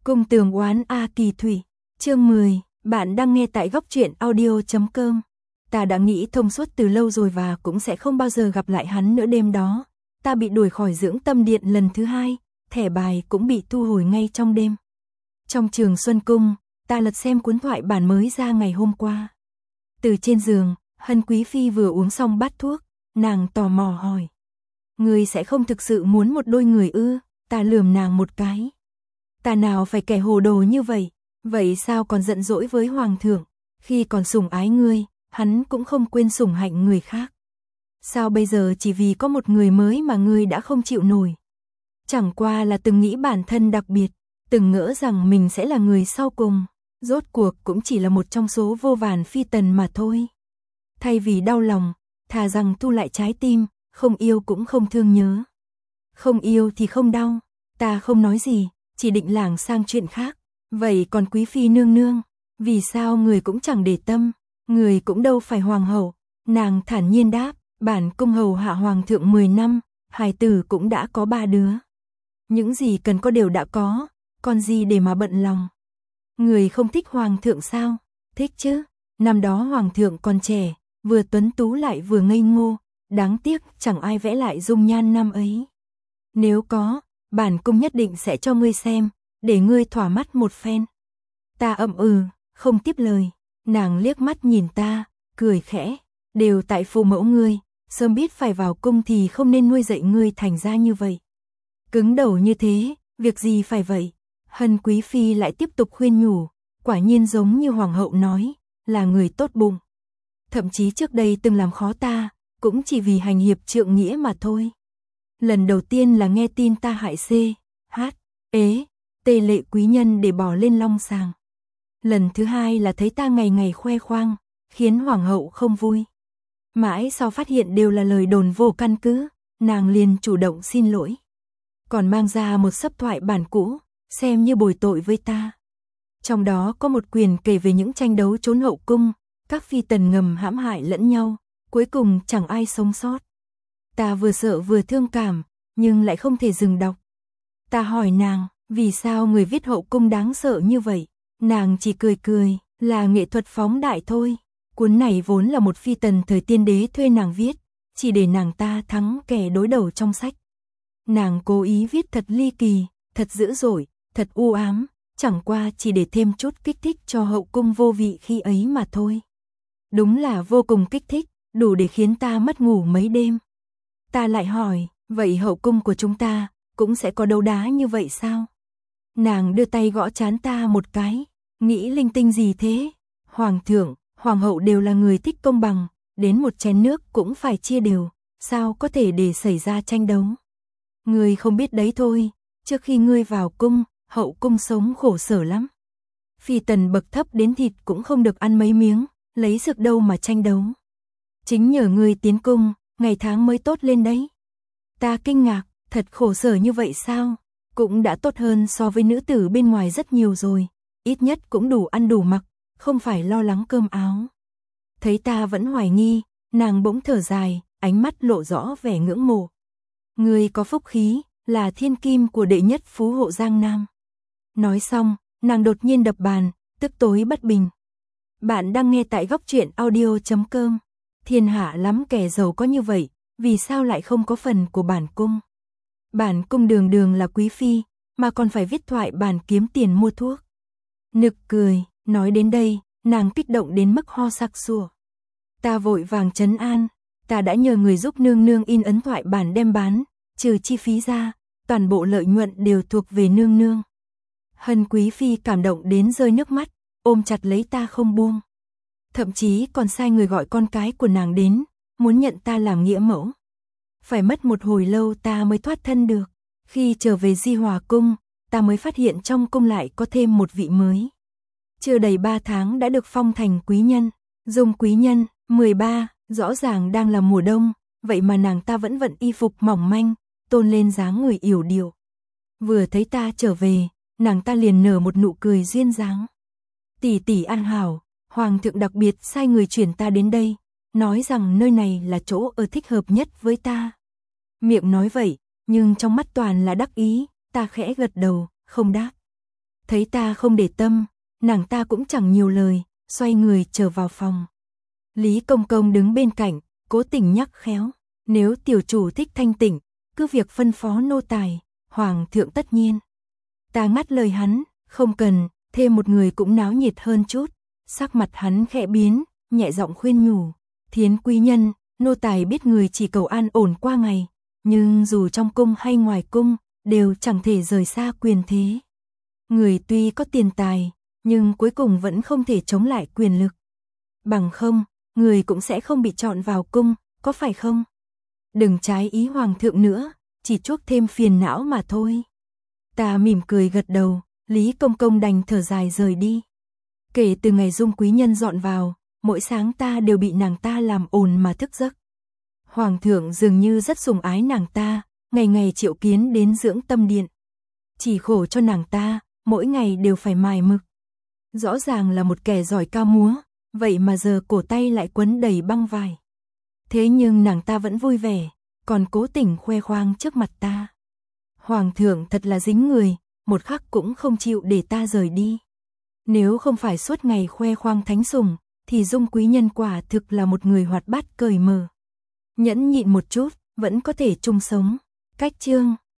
Cung tường oán A Kỳ Thủy, chương 10, bạn đang nghe tại góc truyện audio.com. Ta đã nghĩ thông suốt từ lâu rồi và cũng sẽ không bao giờ gặp lại hắn nữa. Đêm đó, ta bị đuổi khỏi dưỡng tâm điện lần thứ hai, thẻ bài cũng bị thu hồi ngay trong đêm. Trong Trường Xuân Cung, ta lật xem cuốn thoại bản mới ra ngày hôm qua. Từ trên giường, Hân Quý Phi vừa uống xong bát thuốc, nàng tò mò hỏi. Ngươi sẽ không thực sự muốn một đôi người ư? Ta lườm nàng một cái. Ta nào phải kẻ hồ đồ như vậy, vậy sao còn giận dỗi với hoàng thượng, khi còn sủng ái ngươi, hắn cũng không quên sủng hạnh người khác. Sao bây giờ chỉ vì có một người mới mà ngươi đã không chịu nổi? Chẳng qua là từng nghĩ bản thân đặc biệt, từng ngỡ rằng mình sẽ là người sau cùng, rốt cuộc cũng chỉ là một trong số vô vàn phi tần mà thôi. Thay vì đau lòng, thà rằng thu lại trái tim, không yêu cũng không thương nhớ. Không yêu thì không đau, ta không nói gì, chỉ định lảng sang chuyện khác. Vậy còn Quý Phi nương nương, vì sao người cũng chẳng để tâm, người cũng đâu phải hoàng hậu. Nàng thản nhiên đáp, bản cung hầu hạ hoàng thượng 10 năm, hài tử cũng đã có 3 đứa. Những gì cần có đều đã có, còn gì để mà bận lòng. Người không thích hoàng thượng sao? Thích chứ, năm đó hoàng thượng còn trẻ, vừa tuấn tú lại vừa ngây ngô, đáng tiếc chẳng ai vẽ lại dung nhan năm ấy. Nếu có, bản cung nhất định sẽ cho ngươi xem, để ngươi thỏa mắt một phen. Ta ậm không tiếp lời. Nàng liếc mắt nhìn ta, cười khẽ, đều tại phụ mẫu ngươi, sớm biết phải vào cung thì không nên nuôi dạy ngươi thành ra như vậy. Cứng đầu như thế, việc gì phải vậy? Hân Quý Phi lại tiếp tục khuyên nhủ, quả nhiên giống như hoàng hậu nói, là người tốt bụng. Thậm chí trước đây từng làm khó ta, cũng chỉ vì hành hiệp trượng nghĩa mà thôi. Lần đầu tiên là nghe tin ta hại tê lệ quý nhân để bỏ lên long sàng. Lần thứ hai là thấy ta ngày ngày khoe khoang, khiến hoàng hậu không vui. Mãi sau phát hiện đều là lời đồn vô căn cứ, nàng liền chủ động xin lỗi. Còn mang ra một xấp thoại bản cũ, xem như bồi tội với ta. Trong đó có một quyển kể về những tranh đấu trốn hậu cung, các phi tần ngầm hãm hại lẫn nhau, cuối cùng chẳng ai sống sót. Ta vừa sợ vừa thương cảm, nhưng lại không thể dừng đọc. Ta hỏi nàng, vì sao người viết hậu cung đáng sợ như vậy? Nàng chỉ cười cười, là nghệ thuật phóng đại thôi. Cuốn này vốn là một phi tần thời tiên đế thuê nàng viết, chỉ để nàng ta thắng kẻ đối đầu trong sách. Nàng cố ý viết thật ly kỳ, thật dữ dội, thật u ám, chẳng qua chỉ để thêm chút kích thích cho hậu cung vô vị khi ấy mà thôi. Đúng là vô cùng kích thích, đủ để khiến ta mất ngủ mấy đêm. Ta lại hỏi, vậy hậu cung của chúng ta cũng sẽ có đấu đá như vậy sao? Nàng đưa tay gõ trán ta một cái, nghĩ linh tinh gì thế? Hoàng thượng, hoàng hậu đều là người thích công bằng, đến một chén nước cũng phải chia đều, sao có thể để xảy ra tranh đấu? Ngươi không biết đấy thôi, trước khi ngươi vào cung, hậu cung sống khổ sở lắm. Phi tần bậc thấp đến thịt cũng không được ăn mấy miếng, lấy sức đâu mà tranh đấu. Chính nhờ ngươi tiến cung, ngày tháng mới tốt lên đấy. Ta kinh ngạc, thật khổ sở như vậy sao? Cũng đã tốt hơn so với nữ tử bên ngoài rất nhiều rồi, ít nhất cũng đủ ăn đủ mặc, không phải lo lắng cơm áo. Thấy ta vẫn hoài nghi, nàng bỗng thở dài, ánh mắt lộ rõ vẻ ngưỡng mộ. Ngươi có phúc khí, là thiên kim của đệ nhất phú hộ Giang Nam. Nói xong, nàng đột nhiên đập bàn, tức tối bất bình. Bạn đang nghe tại góc truyện audio.com. Thiên hạ lắm kẻ giàu có như vậy, vì sao lại không có phần của bản cung? Bản cung đường đường là quý phi, mà còn phải viết thoại bản kiếm tiền mua thuốc. Nực cười, nói đến đây, nàng kích động đến mức ho sặc sụa. Ta vội vàng trấn an, ta đã nhờ người giúp nương nương in ấn thoại bản đem bán, trừ chi phí ra, toàn bộ lợi nhuận đều thuộc về nương nương. Hân Quý Phi cảm động đến rơi nước mắt, ôm chặt lấy ta không buông. Thậm chí còn sai người gọi con cái của nàng đến, muốn nhận ta làm nghĩa mẫu. Phải mất một hồi lâu ta mới thoát thân được. Khi trở về Di Hòa cung, ta mới phát hiện trong cung lại có thêm một vị mới. Chưa đầy 3 tháng đã được phong thành quý nhân. Dung quý nhân, 13, rõ ràng đang là mùa đông, vậy mà nàng ta vẫn vận y phục mỏng manh, tôn lên dáng người yểu điệu. Vừa thấy ta trở về, nàng ta liền nở một nụ cười duyên dáng. Tỷ tỷ an hảo, hoàng thượng đặc biệt sai người chuyển ta đến đây, nói rằng nơi này là chỗ ở thích hợp nhất với ta. Miệng nói vậy, nhưng trong mắt toàn là đắc ý, ta khẽ gật đầu, không đáp. Thấy ta không để tâm, nàng ta cũng chẳng nhiều lời, xoay người trở vào phòng. Lý Công Công đứng bên cạnh, cố tình nhắc khéo, nếu tiểu chủ thích thanh tịnh, cứ việc phân phó nô tài, hoàng thượng tất nhiên. Ta ngắt lời hắn, không cần, thêm một người cũng náo nhiệt hơn chút. Sắc mặt hắn khẽ biến, nhẹ giọng khuyên nhủ, Thiến quý nhân, nô tài biết người chỉ cầu an ổn qua ngày, nhưng dù trong cung hay ngoài cung, đều chẳng thể rời xa quyền thế. Người tuy có tiền tài, nhưng cuối cùng vẫn không thể chống lại quyền lực. Bằng không, người cũng sẽ không bị chọn vào cung, có phải không? Đừng trái ý hoàng thượng nữa, chỉ chuốc thêm phiền não mà thôi. Ta mỉm cười gật đầu, Lý Công Công đành thở dài rời đi. Kể từ ngày Dung quý nhân dọn vào, mỗi sáng ta đều bị nàng ta làm ồn mà thức giấc. Hoàng thượng dường như rất sủng ái nàng ta, ngày ngày triệu kiến đến dưỡng tâm điện. Chỉ khổ cho nàng ta, mỗi ngày đều phải mài mực. Rõ ràng là một kẻ giỏi ca múa, vậy mà giờ cổ tay lại quấn đầy băng vải. Thế nhưng nàng ta vẫn vui vẻ, còn cố tình khoe khoang trước mặt ta. Hoàng thượng thật là dính người, một khắc cũng không chịu để ta rời đi. Nếu không phải suốt ngày khoe khoang thánh sủng, thì Dung quý nhân quả thực là một người hoạt bát cởi mở. Nhẫn nhịn một chút, vẫn có thể chung sống. Cách chương